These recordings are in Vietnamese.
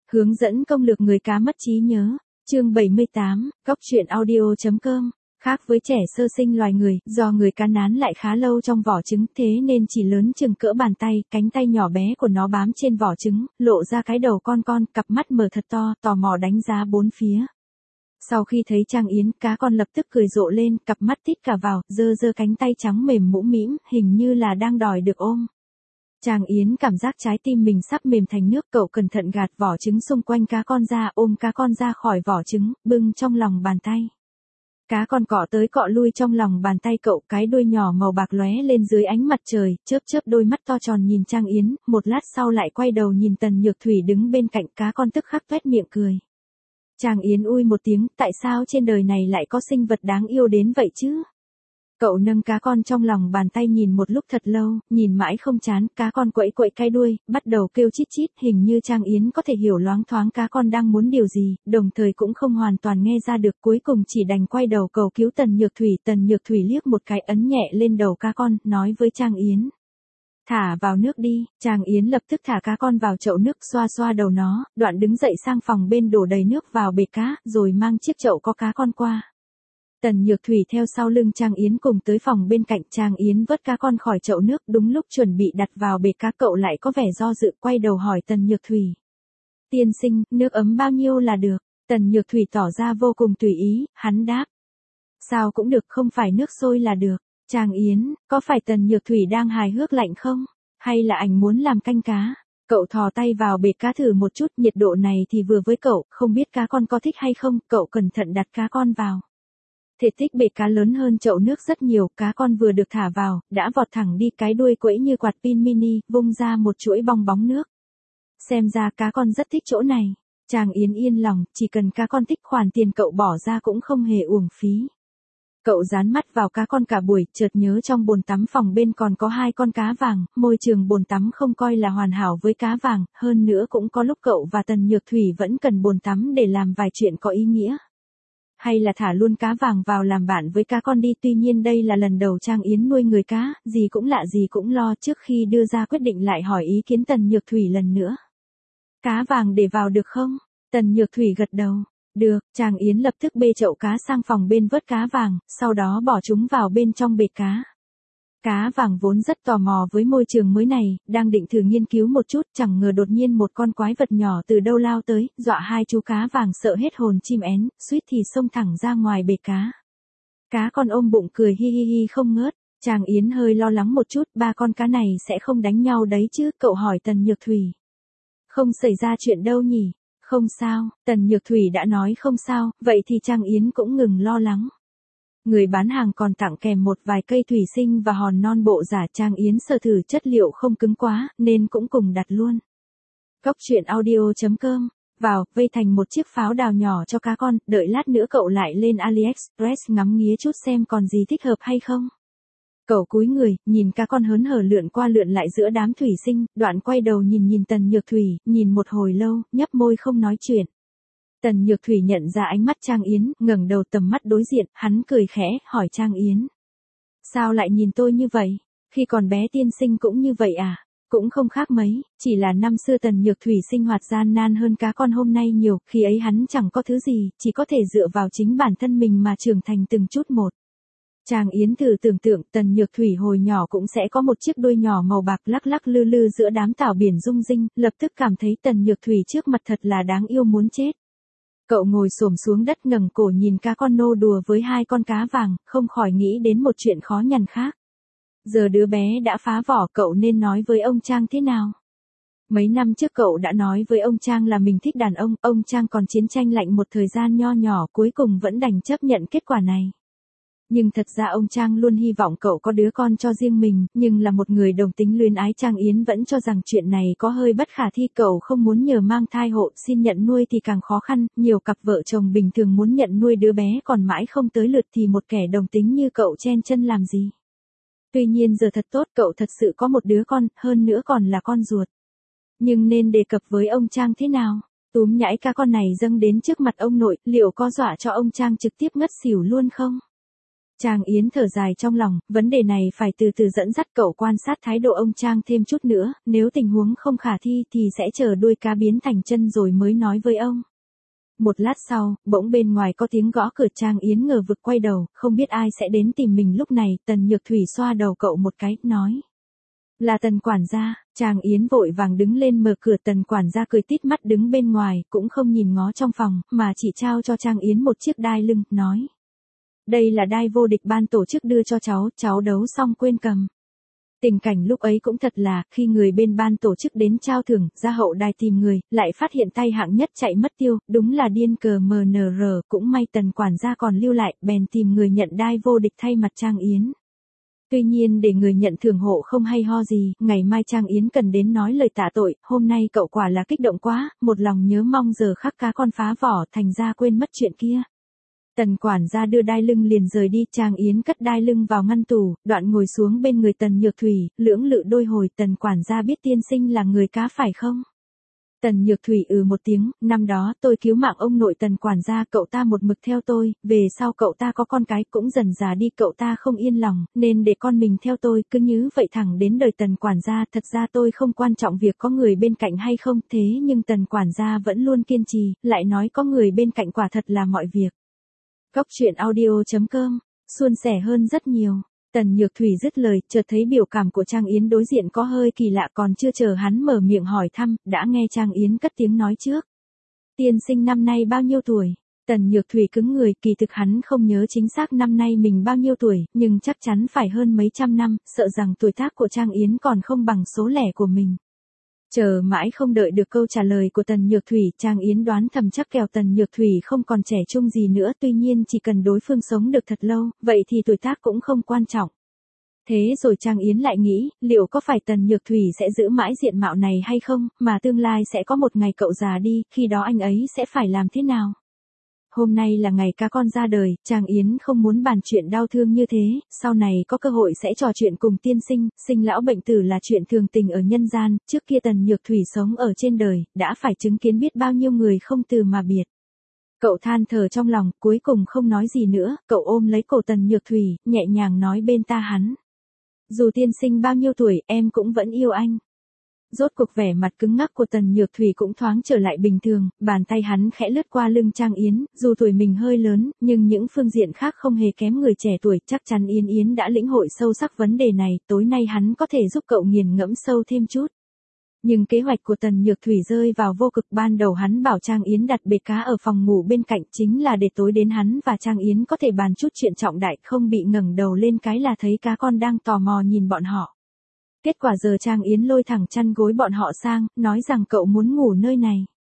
Hướng dẫn công lược người cá mất trí nhớ. Chương 78, Cóc truyện audio.com. Khác với trẻ sơ sinh loài người, do người cá nán lại khá lâu trong vỏ trứng, thế nên chỉ lớn chừng cỡ bàn tay, cánh tay nhỏ bé của nó bám trên vỏ trứng, lộ ra cái đầu con, cặp mắt mở thật to, tò mò đánh giá bốn phía. Sau khi thấy Trang Yến, cá con lập tức cười rộ lên, cặp mắt tít cả vào, giơ cánh tay trắng mềm mũm mĩm, hình như là đang đòi được ôm. Trang Yến cảm giác trái tim mình sắp mềm thành nước, cậu cẩn thận gạt vỏ trứng xung quanh cá con ra, ôm cá con ra khỏi vỏ trứng, bưng trong lòng bàn tay. Cá con cọ tới cọ lui trong lòng bàn tay cậu, cái đuôi nhỏ màu bạc lóe lên dưới ánh mặt trời, chớp đôi mắt to tròn nhìn Trang Yến, một lát sau lại quay đầu nhìn Tần Nhược Thủy đứng bên cạnh, cá con tức khắc toét miệng cười. Trang Yến ui một tiếng, tại sao trên đời này lại có sinh vật đáng yêu đến vậy chứ? Cậu nâng cá con trong lòng bàn tay nhìn một lúc thật lâu, nhìn mãi không chán, cá con quẫy cái đuôi, bắt đầu kêu chít chít, hình như Trang Yến có thể hiểu loáng thoáng cá con đang muốn điều gì, đồng thời cũng không hoàn toàn nghe ra được, cuối cùng chỉ đành quay đầu cầu cứu Tần Nhược Thủy liếc một cái ấn nhẹ lên đầu cá con, nói với Trang Yến. Thả vào nước đi. Trang Yến lập tức thả cá con vào chậu nước, xoa đầu nó, đoạn đứng dậy sang phòng bên đổ đầy nước vào bể cá, rồi mang chiếc chậu có cá con qua. Tần Nhược Thủy theo sau lưng Trang Yến cùng tới phòng bên cạnh. Trang Yến vớt cá con khỏi chậu nước, đúng lúc chuẩn bị đặt vào bể cá, cậu lại có vẻ do dự, quay đầu hỏi Tần Nhược Thủy. Tiên sinh, nước ấm bao nhiêu là được? Tần Nhược Thủy tỏ ra vô cùng tùy ý, hắn đáp. Sao cũng được, không phải nước sôi là được. Trang Yến, có phải Tần Nhược Thủy đang hài hước lạnh không? Hay là ảnh muốn làm canh cá? Cậu thò tay vào bể cá thử một chút, nhiệt độ này thì vừa với cậu, không biết cá con có thích hay không, cậu cẩn thận đặt cá con vào. Thể tích bể cá lớn hơn chậu nước rất nhiều, cá con vừa được thả vào, đã vọt thẳng đi, cái đuôi quẫy như quạt pin mini, vung ra một chuỗi bong bóng nước. Xem ra cá con rất thích chỗ này. Trang Yến yên lòng, chỉ cần cá con thích, khoản tiền cậu bỏ ra cũng không hề uổng phí. Cậu dán mắt vào cá con cả buổi, chợt nhớ trong bồn tắm phòng bên còn có 2 con cá vàng, môi trường bồn tắm không coi là hoàn hảo với cá vàng, hơn nữa cũng có lúc cậu và Tần Nhược Thủy vẫn cần bồn tắm để làm vài chuyện có ý nghĩa. Hay là thả luôn cá vàng vào làm bạn với cá con đi, tuy nhiên đây là lần đầu Trang Yến nuôi người cá, gì cũng lạ gì cũng lo, trước khi đưa ra quyết định lại hỏi ý kiến Tần Nhược Thủy lần nữa. Cá vàng để vào được không? Tần Nhược Thủy gật đầu. Được. Trang Yến lập tức bê chậu cá sang phòng bên vớt cá vàng, sau đó bỏ chúng vào bên trong bể cá. Cá vàng vốn rất tò mò với môi trường mới này, đang định thử nghiên cứu một chút, chẳng ngờ đột nhiên một con quái vật nhỏ từ đâu lao tới, dọa 2 chú cá vàng sợ hết hồn chim én, suýt thì xông thẳng ra ngoài bể cá. Cá con ôm bụng cười hi hi không ngớt. Trang Yến hơi lo lắng một chút, 3 con cá này sẽ không đánh nhau đấy chứ, cậu hỏi Tần Nhược Thủy. Không xảy ra chuyện đâu nhỉ? Không sao, Tần Nhược Thủy đã nói không sao, vậy thì Trang Yến cũng ngừng lo lắng. Người bán hàng còn tặng kèm một vài cây thủy sinh và hòn non bộ giả. Trang Yến sơ thử chất liệu không cứng quá, nên cũng cùng đặt luôn. Cóc truyện audio.com. Vào, vây thành một chiếc pháo đào nhỏ cho cá con, đợi lát nữa cậu lại lên AliExpress ngắm nghía chút xem còn gì thích hợp hay không. Cậu cúi người, nhìn cá con hớn hở lượn qua lượn lại giữa đám thủy sinh, đoạn quay đầu nhìn Tần Nhược Thủy, nhìn một hồi lâu, nhấp môi không nói chuyện. Tần Nhược Thủy nhận ra ánh mắt Trang Yến, ngẩng đầu tầm mắt đối diện, hắn cười khẽ, hỏi Trang Yến. Sao lại nhìn tôi như vậy? Khi còn bé tiên sinh cũng như vậy à? Cũng không khác mấy, chỉ là năm xưa Tần Nhược Thủy sinh hoạt gian nan hơn cá con hôm nay nhiều, khi ấy hắn chẳng có thứ gì, chỉ có thể dựa vào chính bản thân mình mà trưởng thành từng chút một. Trang Yến thử tưởng tượng Tần Nhược Thủy hồi nhỏ cũng sẽ có một chiếc đuôi nhỏ màu bạc lắc lư lư giữa đám tảo biển rung rinh, lập tức cảm thấy Tần Nhược Thủy trước mặt thật là đáng yêu muốn chết. Cậu ngồi xổm xuống đất ngẩng cổ nhìn cá con nô đùa với 2 con cá vàng, không khỏi nghĩ đến một chuyện khó nhằn khác. Giờ đứa bé đã phá vỏ, cậu nên nói với ông Trang thế nào? Mấy năm trước cậu đã nói với ông Trang là mình thích đàn ông Trang còn chiến tranh lạnh một thời gian nho nhỏ, cuối cùng vẫn đành chấp nhận kết quả này. Nhưng thật ra ông Trang luôn hy vọng cậu có đứa con cho riêng mình, nhưng là một người đồng tính luyến ái. Trang Yến vẫn cho rằng chuyện này có hơi bất khả thi, cậu không muốn nhờ mang thai hộ, xin nhận nuôi thì càng khó khăn, nhiều cặp vợ chồng bình thường muốn nhận nuôi đứa bé còn mãi không tới lượt thì một kẻ đồng tính như cậu chen chân làm gì. Tuy nhiên giờ thật tốt, cậu thật sự có một đứa con, hơn nữa còn là con ruột. Nhưng nên đề cập với ông Trang thế nào? Túm nhãi cá con này dâng đến trước mặt ông nội, liệu có dọa cho ông Trang trực tiếp ngất xỉu luôn không? Trang Yến thở dài trong lòng, vấn đề này phải từ từ dẫn dắt cậu quan sát thái độ ông Trang thêm chút nữa, nếu tình huống không khả thi thì sẽ chờ đuôi cá biến thành chân rồi mới nói với ông. Một lát sau, bỗng bên ngoài có tiếng gõ cửa. Trang Yến ngờ vực quay đầu, không biết ai sẽ đến tìm mình lúc này. Tần Nhược Thủy xoa đầu cậu một cái, nói. Là Tần quản gia. Trang Yến vội vàng đứng lên mở cửa. Tần quản gia cười tít mắt đứng bên ngoài, cũng không nhìn ngó trong phòng, mà chỉ trao cho Trang Yến một chiếc đai lưng, nói. Đây là đai vô địch ban tổ chức đưa cho cháu đấu xong quên cầm. Tình cảnh lúc ấy cũng thật là, khi người bên ban tổ chức đến trao thưởng, ra hậu đài tìm người, lại phát hiện tay hạng nhất chạy mất tiêu, đúng là điên cờ MNR, cũng may Tần quản gia còn lưu lại, bèn tìm người nhận đai vô địch thay mặt Trang Yến. Tuy nhiên để người nhận thưởng hộ không hay ho gì, ngày mai Trang Yến cần đến nói lời tạ tội, hôm nay cậu quả là kích động quá, một lòng nhớ mong giờ khắc cá con phá vỏ, thành ra quên mất chuyện kia. Tần quản gia đưa đai lưng liền rời đi. Trang Yến cất đai lưng vào ngăn tủ, đoạn ngồi xuống bên người Tần Nhược Thủy, lưỡng lự đôi hồi. Tần quản gia biết tiên sinh là người cá phải không? Tần Nhược Thủy một tiếng, năm đó tôi cứu mạng ông nội Tần quản gia, cậu ta một mực theo tôi, về sau cậu ta có con cái cũng dần già đi, cậu ta không yên lòng, nên để con mình theo tôi, cứ như vậy thẳng đến đời Tần quản gia. Thật ra tôi không quan trọng việc có người bên cạnh hay không, thế nhưng Tần quản gia vẫn luôn kiên trì, lại nói có người bên cạnh quả thật là mọi việc. Góc truyện audio.com, suôn sẻ hơn rất nhiều. Tần Nhược Thủy dứt lời, chợt thấy biểu cảm của Trang Yến đối diện có hơi kỳ lạ, còn chưa chờ hắn mở miệng hỏi thăm, đã nghe Trang Yến cất tiếng nói trước. Tiên sinh năm nay bao nhiêu tuổi? Tần Nhược Thủy cứng người, kỳ thực hắn không nhớ chính xác năm nay mình bao nhiêu tuổi, nhưng chắc chắn phải hơn mấy trăm năm, sợ rằng tuổi tác của Trang Yến còn không bằng số lẻ của mình. Chờ mãi không đợi được câu trả lời của Tần Nhược Thủy, Trang Yến đoán thầm chắc kèo Tần Nhược Thủy không còn trẻ trung gì nữa, tuy nhiên chỉ cần đối phương sống được thật lâu, vậy thì tuổi tác cũng không quan trọng. Thế rồi Trang Yến lại nghĩ, liệu có phải Tần Nhược Thủy sẽ giữ mãi diện mạo này hay không, mà tương lai sẽ có một ngày cậu già đi, khi đó anh ấy sẽ phải làm thế nào? Hôm nay là ngày cá con ra đời, Trang Yến không muốn bàn chuyện đau thương như thế, sau này có cơ hội sẽ trò chuyện cùng tiên sinh, sinh lão bệnh tử là chuyện thường tình ở nhân gian, trước kia Tần Nhược Thủy sống ở trên đời, đã phải chứng kiến biết bao nhiêu người không từ mà biệt. Cậu than thở trong lòng, cuối cùng không nói gì nữa, cậu ôm lấy cổ Tần Nhược Thủy, nhẹ nhàng nói bên tai hắn. Dù tiên sinh bao nhiêu tuổi, em cũng vẫn yêu anh. Rốt cuộc vẻ mặt cứng ngắc của Tần Nhược Thủy cũng thoáng trở lại bình thường, bàn tay hắn khẽ lướt qua lưng Trang Yến, dù tuổi mình hơi lớn, nhưng những phương diện khác không hề kém người trẻ tuổi, chắc chắn Yến đã lĩnh hội sâu sắc vấn đề này, tối nay hắn có thể giúp cậu nghiền ngẫm sâu thêm chút. Nhưng kế hoạch của Tần Nhược Thủy rơi vào vô cực, ban đầu hắn bảo Trang Yến đặt bể cá ở phòng ngủ bên cạnh, chính là để tối đến hắn và Trang Yến có thể bàn chút chuyện trọng đại, không bị ngẩng đầu lên cái là thấy cá con đang tò mò nhìn bọn họ. Kết quả giờ Trang Yến lôi thẳng chăn gối bọn họ sang, nói rằng cậu muốn ngủ nơi này.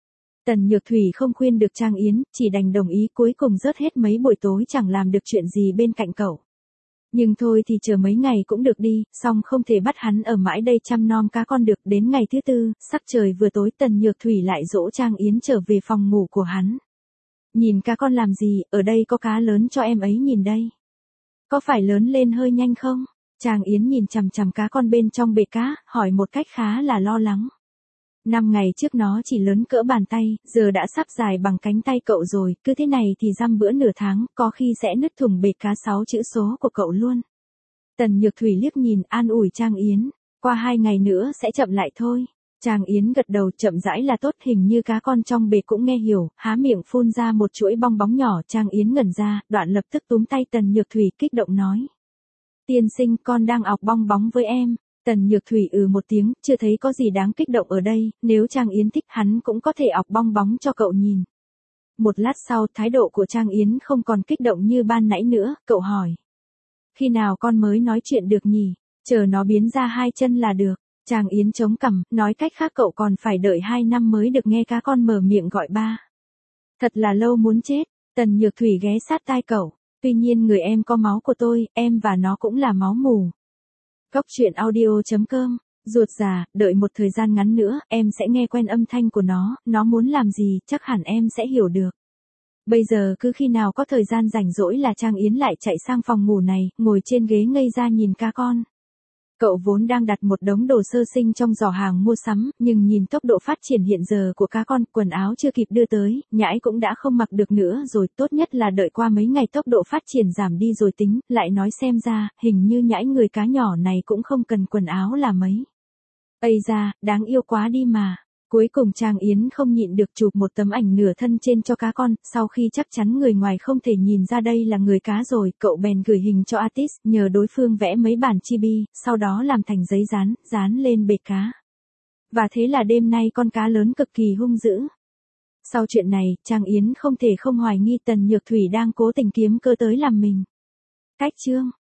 Tần Nhược Thủy không khuyên được Trang Yến, chỉ đành đồng ý, cuối cùng rớt hết mấy buổi tối chẳng làm được chuyện gì bên cạnh cậu. Nhưng thôi thì chờ mấy ngày cũng được đi, song không thể bắt hắn ở mãi đây chăm nom cá con được. Đến ngày thứ tư, sắc trời vừa tối, Tần Nhược Thủy lại dỗ Trang Yến trở về phòng ngủ của hắn. Nhìn cá con làm gì, ở đây có cá lớn cho em ấy nhìn đây. Có phải lớn lên hơi nhanh không? Trang Yến nhìn chằm chằm cá con bên trong bể cá, hỏi một cách khá là lo lắng. 5 ngày trước nó chỉ lớn cỡ bàn tay, giờ đã sắp dài bằng cánh tay cậu rồi, cứ thế này thì dăm bữa nửa tháng, có khi sẽ nứt thủng bể cá 6 chữ số của cậu luôn. Tần Nhược Thủy liếc nhìn, an ủi Trang Yến, qua 2 ngày nữa sẽ chậm lại thôi. Trang Yến gật đầu, chậm rãi là tốt, hình như cá con trong bể cũng nghe hiểu, há miệng phun ra một chuỗi bong bóng nhỏ. Trang Yến ngẩn ra, đoạn lập tức túm tay Tần Nhược Thủy kích động nói. Tiên sinh, con đang ọc bong bóng với em. Tần Nhược Thủy một tiếng, chưa thấy có gì đáng kích động ở đây, nếu Trang Yến thích hắn cũng có thể ọc bong bóng cho cậu nhìn. Một lát sau, thái độ của Trang Yến không còn kích động như ban nãy nữa, cậu hỏi. Khi nào con mới nói chuyện được nhỉ? Chờ nó biến ra 2 chân là được. Trang Yến chống cằm, nói cách khác cậu còn phải đợi 2 năm mới được nghe cá con mở miệng gọi ba. Thật là lâu muốn chết. Tần Nhược Thủy ghé sát tai cậu. Tuy nhiên người em có máu của tôi, em và nó cũng là máu mù. Góc truyện audio.com, ruột già, đợi một thời gian ngắn nữa, em sẽ nghe quen âm thanh của nó muốn làm gì, chắc hẳn em sẽ hiểu được. Bây giờ cứ khi nào có thời gian rảnh rỗi là Trang Yến lại chạy sang phòng ngủ này, ngồi trên ghế ngây ra nhìn cá con. Cậu vốn đang đặt một đống đồ sơ sinh trong giỏ hàng mua sắm, nhưng nhìn tốc độ phát triển hiện giờ của cá con, quần áo chưa kịp đưa tới, nhãi cũng đã không mặc được nữa rồi, tốt nhất là đợi qua mấy ngày tốc độ phát triển giảm đi rồi tính, lại nói xem ra, hình như nhãi người cá nhỏ này cũng không cần quần áo là mấy. Ây da, đáng yêu quá đi mà. Cuối cùng Trang Yến không nhịn được chụp một tấm ảnh nửa thân trên cho cá con, sau khi chắc chắn người ngoài không thể nhìn ra đây là người cá rồi, cậu bèn gửi hình cho artist, nhờ đối phương vẽ mấy bản chibi, sau đó làm thành giấy dán lên bể cá. Và thế là đêm nay con cá lớn cực kỳ hung dữ. Sau chuyện này, Trang Yến không thể không hoài nghi Tần Nhược Thủy đang cố tình kiếm cơ tới làm mình. Cách chương